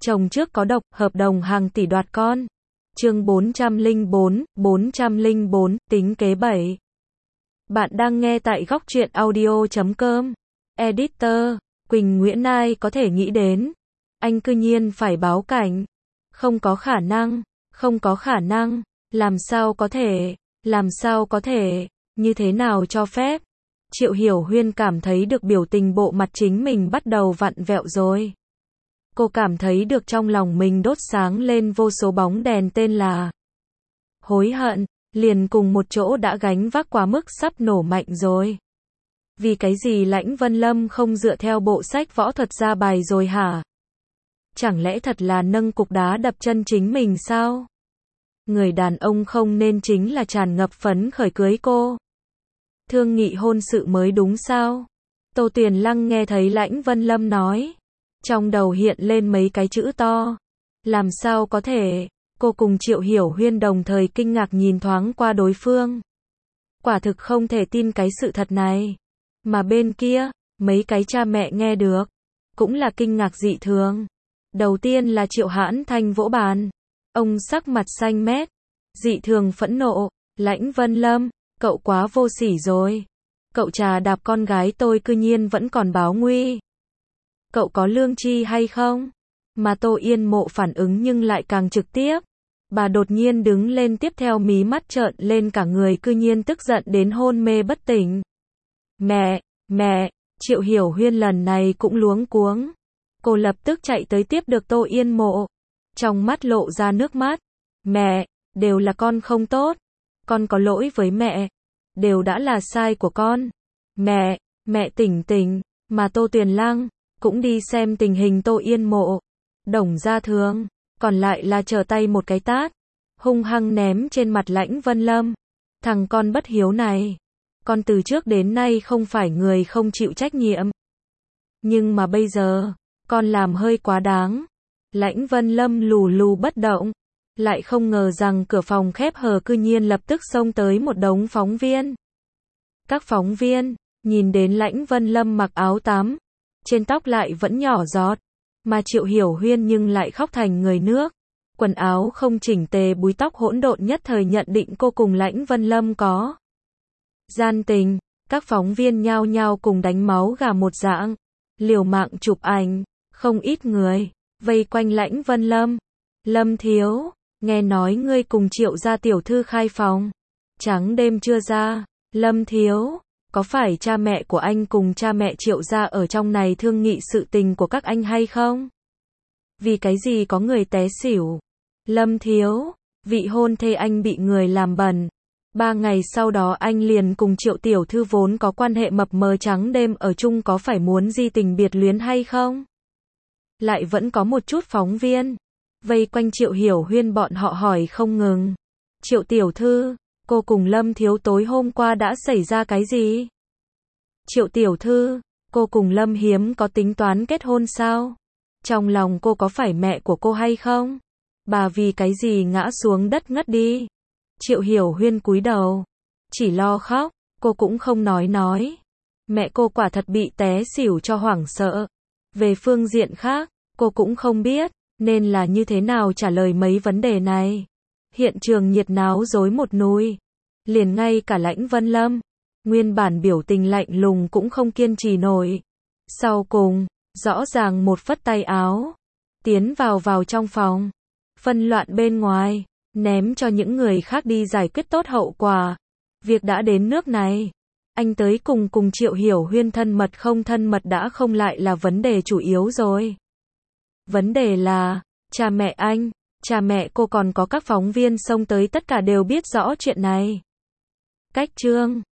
Chồng trước có độc, hợp đồng hàng tỷ đoạt con. Chương 404, tính kế 7. Bạn đang nghe tại góc truyện audio.com. Editor, Quỳnh Nguyễn ai có thể nghĩ đến. Anh cư nhiên phải báo cảnh. Không có khả năng, không có khả năng. Làm sao có thể, như thế nào cho phép. Triệu Hiểu Huyên cảm thấy được biểu tình bộ mặt chính mình bắt đầu vặn vẹo rồi. Cô cảm thấy được trong lòng mình đốt sáng lên vô số bóng đèn tên là hối hận, liền cùng một chỗ đã gánh vác quá mức sắp nổ mạnh rồi. Vì cái gì Lãnh Vân Lâm không dựa theo bộ sách võ thuật ra bài rồi hả? Chẳng lẽ thật là nâng cục đá đập chân chính mình sao? Người đàn ông không nên chính là tràn ngập phấn khởi cưới cô. Thương nghị hôn sự mới đúng sao? Tô Tuyền Lăng nghe thấy Lãnh Vân Lâm nói. Trong đầu hiện lên mấy cái chữ to. Làm sao có thể? Cô cùng Triệu Hiểu Huyên đồng thời kinh ngạc nhìn thoáng qua đối phương. Quả thực không thể tin cái sự thật này. Mà bên kia, mấy cái cha mẹ nghe được, cũng là kinh ngạc dị thường. Đầu tiên là Triệu Hãn Thanh vỗ bàn. Ông sắc mặt xanh mét, dị thường phẫn nộ. Lãnh Vân Lâm, cậu quá vô sỉ rồi. Cậu trà đạp con gái tôi cư nhiên vẫn còn báo nguy. Cậu có lương tri hay không? Mà Tô Yên Mộ phản ứng nhưng lại càng trực tiếp. Bà đột nhiên đứng lên tiếp theo mí mắt trợn lên cả người cư nhiên tức giận đến hôn mê bất tỉnh. Mẹ, Triệu Hiểu Huyên lần này cũng luống cuống. Cô lập tức chạy tới tiếp được Tô Yên Mộ. Trong mắt lộ ra nước mắt. Mẹ, đều là con không tốt. Con có lỗi với mẹ. Đều đã là sai của con. Mẹ tỉnh. Mà Tô Tuyền Lăng cũng đi xem tình hình Tô Yên Mộ. Đồng Gia Thường, còn lại là trở tay một cái tát, hung hăng ném trên mặt Lãnh Vân Lâm. Thằng con bất hiếu này, con từ trước đến nay không phải người không chịu trách nhiệm. Nhưng mà bây giờ, con làm hơi quá đáng. Lãnh Vân Lâm lù bất động, lại không ngờ rằng cửa phòng khép hờ cư nhiên lập tức xông tới một đống phóng viên. Các phóng viên, nhìn đến Lãnh Vân Lâm mặc áo tắm, trên tóc lại vẫn nhỏ giọt, mà Triệu Hiểu Huyên nhưng lại khóc thành người nước. Quần áo không chỉnh tề, búi tóc hỗn độn, nhất thời nhận định cô cùng Lãnh Vân Lâm có gian tình. Các phóng viên nhao nhao cùng đánh máu gà một dạng, liều mạng chụp ảnh. Không ít người vây quanh Lãnh Vân Lâm. Lâm thiếu, nghe nói ngươi cùng Triệu gia tiểu thư khai phòng trắng đêm chưa ra. Lâm thiếu, có phải cha mẹ của anh cùng cha mẹ Triệu gia ở trong này thương nghị sự tình của các anh hay không? Vì cái gì có người té xỉu? Lâm thiếu, vị hôn thê anh bị người làm bẩn. 3 ngày sau đó anh liền cùng Triệu tiểu thư vốn có quan hệ mập mờ trắng đêm ở chung, có phải muốn di tình biệt luyến hay không? Lại vẫn có một chút phóng viên vây quanh Triệu Hiểu Huyên, bọn họ hỏi không ngừng. Triệu tiểu thư, cô cùng Lâm thiếu tối hôm qua đã xảy ra cái gì? Triệu tiểu thư, cô cùng Lâm Hiếm có tính toán kết hôn sao? Trong lòng cô có phải mẹ của cô hay không? Bà vì cái gì ngã xuống đất ngất đi? Triệu Hiểu Huyên cúi đầu, chỉ lo khóc, cô cũng không nói. Mẹ cô quả thật bị té xỉu cho hoảng sợ. Về phương diện khác, cô cũng không biết nên là như thế nào trả lời mấy vấn đề này. Hiện trường nhiệt náo rối một nùi. Liền ngay cả Lãnh Vân Lâm, nguyên bản biểu tình lạnh lùng cũng không kiên trì nổi. Sau cùng, rõ ràng một phất tay áo, tiến vào trong phòng, phân loạn bên ngoài, ném cho những người khác đi giải quyết tốt hậu quả. Việc đã đến nước này, anh tới cùng Triệu Hiểu Huyên thân mật không thân mật đã không lại là vấn đề chủ yếu rồi. Vấn đề là, cha mẹ anh, cha mẹ cô còn có các phóng viên xông tới tất cả đều biết rõ chuyện này. Cách chương